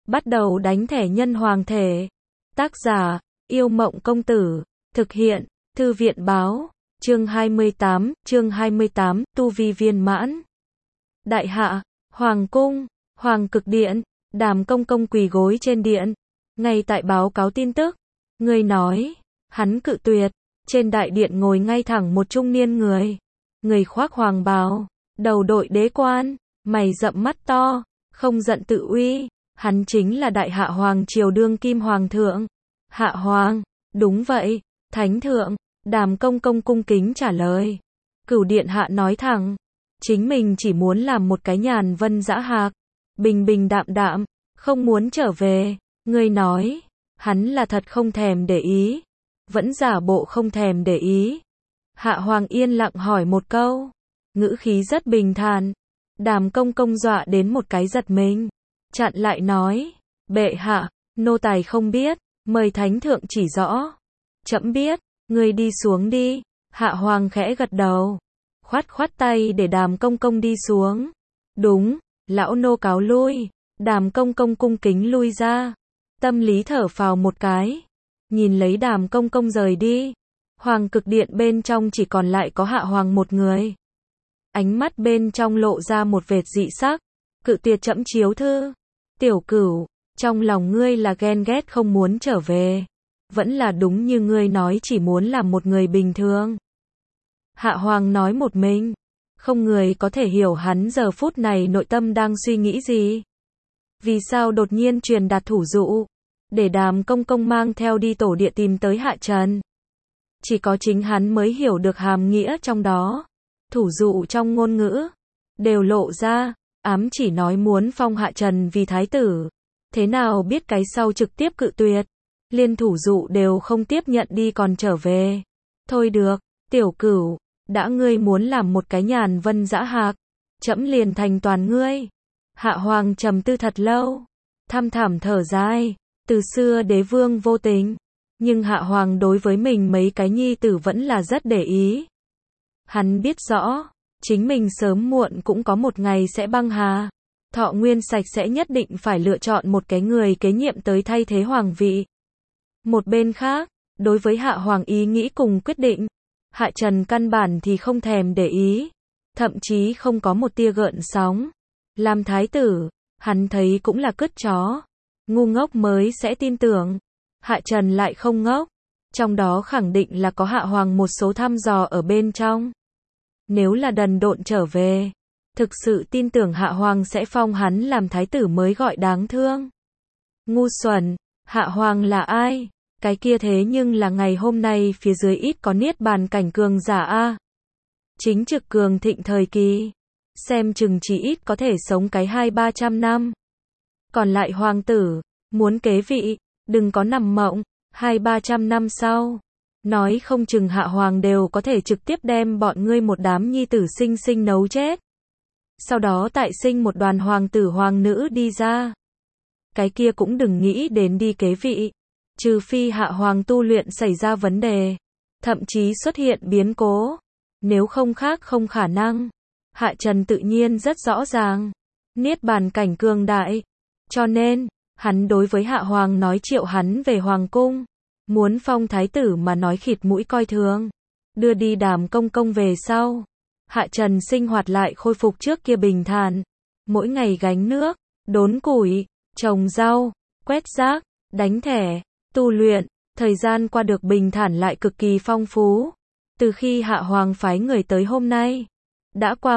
Bắt đầu đánh thẻ nhân hoàng thể. Tác giả, Yêu Mộng Công Tử. Thực hiện, Thư viện Báo. Chương 28, Tu Vi viên mãn. Đại hạ, Hoàng cung, Hoàng Cực Điện, Đàm Công Công quỳ gối trên điện. Ngay tại báo cáo tin tức, người nói, hắn cự tuyệt. Trên đại điện ngồi ngay thẳng một trung niên người. Người khoác hoàng bào, đầu đội đế quan, mày rậm mắt to, không giận tự uy. Hắn chính là đại hạ hoàng triều đương kim hoàng thượng. Hạ hoàng, đúng vậy, thánh thượng. Đàm Công Công cung kính trả lời. Cửu điện hạ nói thẳng, chính mình chỉ muốn làm một cái nhàn vân dã hạc, bình bình đạm đạm, không muốn trở về. Ngươi nói, hắn là thật không thèm để ý, vẫn giả bộ không thèm để ý. Hạ hoàng yên lặng hỏi một câu, ngữ khí rất bình thản. Đàm Công Công dọa đến một cái giật mình, chặn lại nói, bệ hạ, nô tài không biết, mời thánh thượng chỉ rõ. Trẫm biết, ngươi đi xuống đi. Hạ hoàng khẽ gật đầu, khoát khoát tay để Đàm Công Công đi xuống. Đúng, lão nô cáo lui. Đàm Công Công cung kính lui ra, tâm lý thở phào một cái, nhìn lấy Đàm Công Công rời đi. Hoàng Cực Điện bên trong chỉ còn lại có hạ hoàng một người. Ánh mắt bên trong lộ ra một vệt dị sắc, cự tuyệt trẫm chiếu thư. Tiểu Cửu, trong lòng ngươi là ghen ghét không muốn trở về, vẫn là đúng như ngươi nói chỉ muốn làm một người bình thường? Hạ hoàng nói một mình, không người có thể hiểu hắn giờ phút này nội tâm đang suy nghĩ gì. Vì sao đột nhiên truyền đạt thủ dụ, để Đàm Công Công mang theo đi tổ địa tìm tới Hạ Trần? Chỉ có chính hắn mới hiểu được hàm nghĩa trong đó. Thủ dụ trong ngôn ngữ đều lộ ra, ám chỉ nói muốn phong Hạ Trần vì thái tử. Thế nào biết cái sau trực tiếp cự tuyệt, liên thủ dụ đều không tiếp nhận đi còn trở về. Thôi được, Tiểu Cửu, đã ngươi muốn làm một cái nhàn vân dã hạc, trẫm liền thành toàn ngươi. Hạ hoàng trầm tư thật lâu, thăm thẳm thở dài. Từ xưa đế vương vô tình, nhưng hạ hoàng đối với mình mấy cái nhi tử vẫn là rất để ý. Hắn biết rõ, chính mình sớm muộn cũng có một ngày sẽ băng hà. Thọ nguyên sạch sẽ nhất định phải lựa chọn một cái người kế nhiệm tới thay thế hoàng vị. Một bên khác, đối với hạ hoàng ý nghĩ cùng quyết định, Hạ Trần căn bản thì không thèm để ý, thậm chí không có một tia gợn sóng. Làm thái tử, hắn thấy cũng là cứt chó, ngu ngốc mới sẽ tin tưởng. Hạ Trần lại không ngốc, trong đó khẳng định là có hạ hoàng một số thăm dò ở bên trong. Nếu là đần độn trở về, thực sự tin tưởng hạ hoàng sẽ phong hắn làm thái tử mới gọi đáng thương. Ngu xuẩn, hạ hoàng là ai? Cái kia thế nhưng là ngày hôm nay phía dưới ít có niết bàn cảnh cường giả a. Chính trực cường thịnh thời kỳ, xem chừng chỉ ít có thể sống cái 200-300 năm. Còn lại hoàng tử, muốn kế vị, đừng có nằm mộng, 200-300 năm sau, nói không chừng hạ hoàng đều có thể trực tiếp đem bọn ngươi một đám nhi tử sinh sinh nấu chết. Sau đó tại sinh một đoàn hoàng tử hoàng nữ đi ra. Cái kia cũng đừng nghĩ đến đi kế vị, trừ phi hạ hoàng tu luyện xảy ra vấn đề, thậm chí xuất hiện biến cố, nếu không khác không khả năng. Hạ Trần tự nhiên rất rõ ràng, niết bàn cảnh cường đại, cho nên, hắn đối với hạ hoàng nói triệu hắn về hoàng cung, muốn phong thái tử mà nói khịt mũi coi thường. Đưa đi Đàm Công Công về sau, Hạ Trần sinh hoạt lại khôi phục trước kia bình thản, mỗi ngày gánh nước, đốn củi, trồng rau, quét rác, đánh thẻ, tu luyện, thời gian qua được bình thản lại cực kỳ phong phú. Từ khi hạ hoàng phái người tới hôm nay, đã qua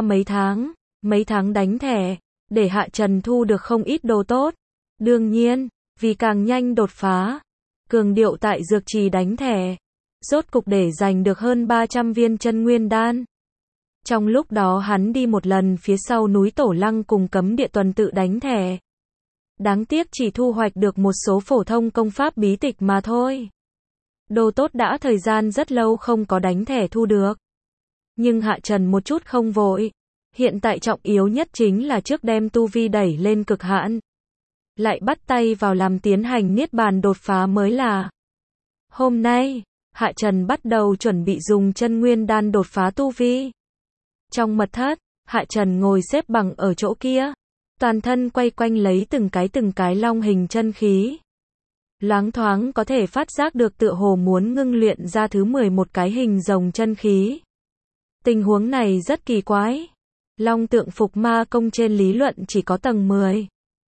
mấy tháng đánh thẻ, để Hạ Trần thu được không ít đồ tốt. Đương nhiên, vì càng nhanh đột phá, cường điệu tại dược trì đánh thẻ, rốt cục để giành được hơn 300 viên chân nguyên đan. Trong lúc đó hắn đi một lần phía sau núi Tổ Lăng cùng cấm địa tuần tự đánh thẻ. Đáng tiếc chỉ thu hoạch được một số phổ thông công pháp bí tịch mà thôi. Đồ tốt đã thời gian rất lâu không có đánh thẻ thu được. Nhưng Hạ Trần một chút không vội. Hiện tại trọng yếu nhất chính là trước đem tu vi đẩy lên cực hạn. Lại bắt tay vào làm tiến hành niết bàn đột phá mới là. Hôm nay, Hạ Trần bắt đầu chuẩn bị dùng chân nguyên đan đột phá tu vi. Trong mật thất, Hạ Trần ngồi xếp bằng ở chỗ kia. Toàn thân quay quanh lấy từng cái long hình chân khí. Loáng thoáng có thể phát giác được tựa hồ muốn ngưng luyện ra thứ 11 cái hình rồng chân khí. Tình huống này rất kỳ quái. Long tượng phục ma công trên lý luận chỉ có tầng 10.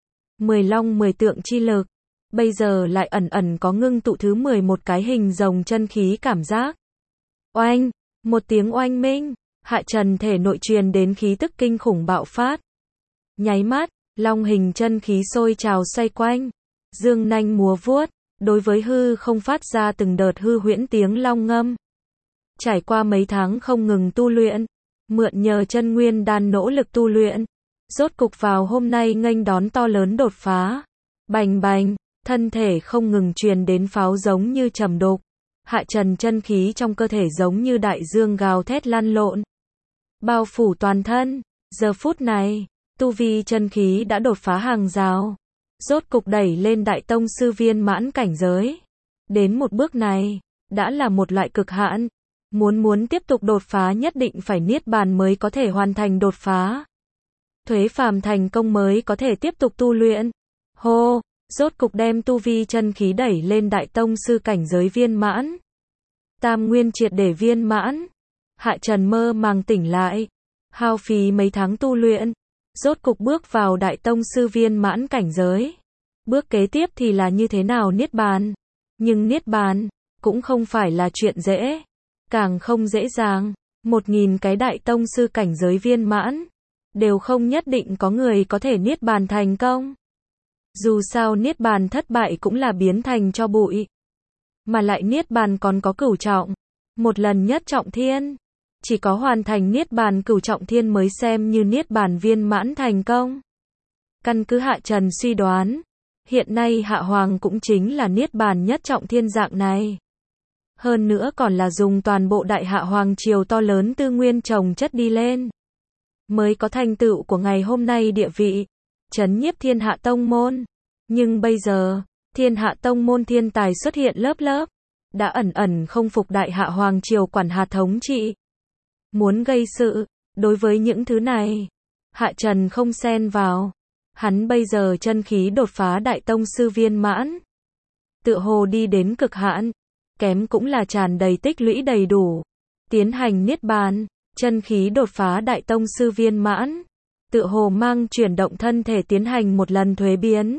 10 long 10 tượng chi lực. Bây giờ lại ẩn ẩn có ngưng tụ thứ 11 cái hình rồng chân khí cảm giác. Oanh, một tiếng oanh minh, Hạ Trần thể nội truyền đến khí tức kinh khủng bạo phát. Nháy mắt, long hình chân khí sôi trào xoay quanh, dương nanh múa vuốt, đối với hư không phát ra từng đợt hư huyễn tiếng long ngâm. Trải qua mấy tháng không ngừng tu luyện, mượn nhờ chân nguyên đan nỗ lực tu luyện, rốt cục vào hôm nay nghênh đón to lớn đột phá. Bành bành, thân thể không ngừng truyền đến pháo giống như trầm đục. Hạ Trần chân khí trong cơ thể giống như đại dương gào thét lăn lộn, bao phủ toàn thân. Giờ phút này, tu vi chân khí đã đột phá hàng rào, rốt cục đẩy lên đại tông sư viên mãn cảnh giới. Đến một bước này, đã là một loại cực hạn. Muốn tiếp tục đột phá nhất định phải niết bàn mới có thể hoàn thành đột phá. Thuế phàm thành công mới có thể tiếp tục tu luyện. Hô, rốt cục đem tu vi chân khí đẩy lên đại tông sư cảnh giới viên mãn. Tam nguyên triệt để viên mãn. Hạ Trần mơ màng tỉnh lại, hao phí mấy tháng tu luyện, rốt cục bước vào đại tông sư viên mãn cảnh giới. Bước kế tiếp thì là như thế nào niết bàn? Nhưng niết bàn cũng không phải là chuyện dễ, càng không dễ dàng. 1000 cái đại tông sư cảnh giới viên mãn, đều không nhất định có người có thể niết bàn thành công. Dù sao niết bàn thất bại cũng là biến thành cho bụi. Mà lại niết bàn còn có cửu trọng, một lần nhất trọng thiên. Chỉ có hoàn thành niết bàn cửu trọng thiên mới xem như niết bàn viên mãn thành công. Căn cứ Hạ Trần suy đoán, hiện nay Hạ Hoàng cũng chính là niết bàn nhất trọng thiên dạng này. Hơn nữa còn là dùng toàn bộ đại Hạ Hoàng triều to lớn tư nguyên trồng chất đi lên, mới có thành tựu của ngày hôm nay địa vị, trấn nhiếp thiên hạ tông môn. Nhưng bây giờ, thiên hạ tông môn thiên tài xuất hiện lớp lớp, đã ẩn ẩn không phục đại Hạ Hoàng triều quản hạt thống trị. Muốn gây sự, đối với những thứ này, Hạ Trần không xen vào. Hắn bây giờ chân khí đột phá đại tông sư viên mãn, tựa hồ đi đến cực hạn, kém cũng là tràn đầy tích lũy đầy đủ, tiến hành niết bàn. Chân khí đột phá đại tông sư viên mãn, tựa hồ mang chuyển động thân thể tiến hành một lần thuế biến.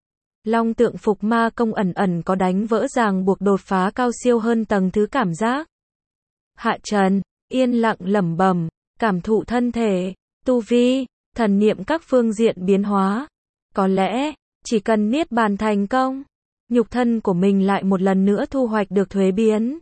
Long tượng phục ma công ẩn ẩn có đánh vỡ ràng buộc đột phá cao siêu hơn tầng thứ cảm giác. Hạ Trần yên lặng lẩm bẩm, cảm thụ thân thể, tu vi, thần niệm các phương diện biến hóa. Có lẽ, chỉ cần niết bàn thành công, nhục thân của mình lại một lần nữa thu hoạch được thuế biến.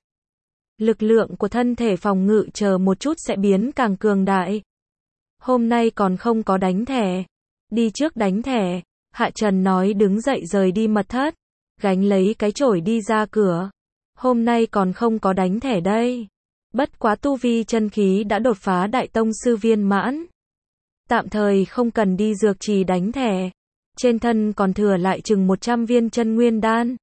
Lực lượng của thân thể phòng ngự chờ một chút sẽ biến càng cường đại. Hôm nay còn không có đánh thẻ. Đi trước đánh thẻ, Hạ Trần nói đứng dậy rời đi mật thất, gánh lấy cái chổi đi ra cửa. Hôm nay còn không có đánh thẻ đây. Bất quá tu vi chân khí đã đột phá đại tông sư viên mãn. Tạm thời không cần đi dược trì đánh thẻ. Trên thân còn thừa lại chừng 100 viên chân nguyên đan.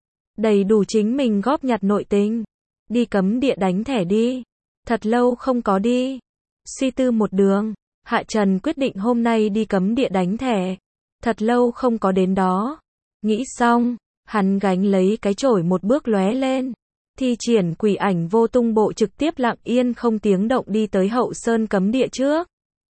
Đầy đủ chính mình góp nhặt nội tình. Đi cấm địa đánh thẻ đi. Thật lâu không có đi. Suy tư một đường, Hạ Trần quyết định hôm nay đi cấm địa đánh thẻ. Thật lâu không có đến đó. Nghĩ xong, hắn gánh lấy cái chổi một bước lóe lên. Thi triển quỷ ảnh vô tung bộ trực tiếp lặng yên không tiếng động đi tới hậu sơn cấm địa trước.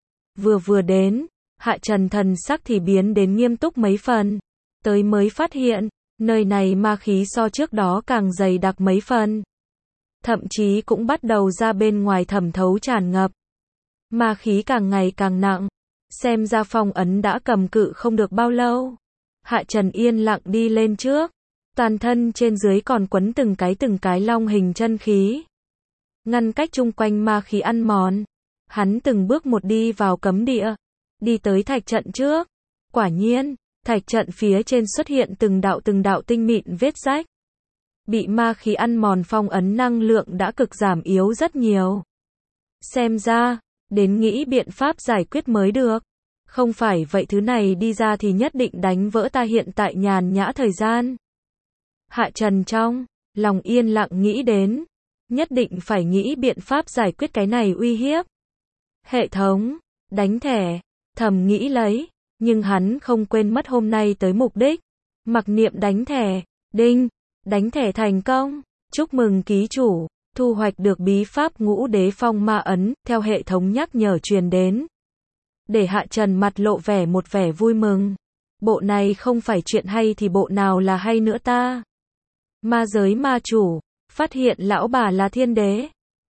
Vừa đến, Hạ Trần thần sắc thì biến đến nghiêm túc mấy phần. Tới mới phát hiện, nơi này ma khí so trước đó càng dày đặc mấy phần. Thậm chí cũng bắt đầu ra bên ngoài thẩm thấu tràn ngập. Ma khí càng ngày càng nặng. Xem ra phong ấn đã cầm cự không được bao lâu. Hạ Trần yên lặng đi lên trước. Toàn thân trên dưới còn quấn từng cái long hình chân khí. Ngăn cách chung quanh ma khí ăn mòn. Hắn từng bước một đi vào cấm địa. Đi tới thạch trận trước. Quả nhiên, thạch trận phía trên xuất hiện từng đạo tinh mịn vết rách. Bị ma khí ăn mòn phong ấn năng lượng đã cực giảm yếu rất nhiều. Xem ra, đến nghĩ biện pháp giải quyết mới được. Không phải vậy thứ này đi ra thì nhất định đánh vỡ ta hiện tại nhàn nhã thời gian. Hạ Trần trong lòng yên lặng nghĩ đến. Nhất định phải nghĩ biện pháp giải quyết cái này uy hiếp. Hệ thống, đánh thẻ, thầm nghĩ lấy. Nhưng hắn không quên mất hôm nay tới mục đích. Mặc Niệm đánh thẻ. Đinh. Đánh thẻ thành công. Chúc mừng ký chủ. Thu hoạch được bí pháp Ngũ Đế Phong Ma Ấn, theo hệ thống nhắc nhở truyền đến. Để Hạ Trần mặt lộ một vẻ vui mừng. Bộ này không phải chuyện hay thì bộ nào là hay nữa ta? Ma giới ma chủ. Phát hiện lão bà là thiên đế.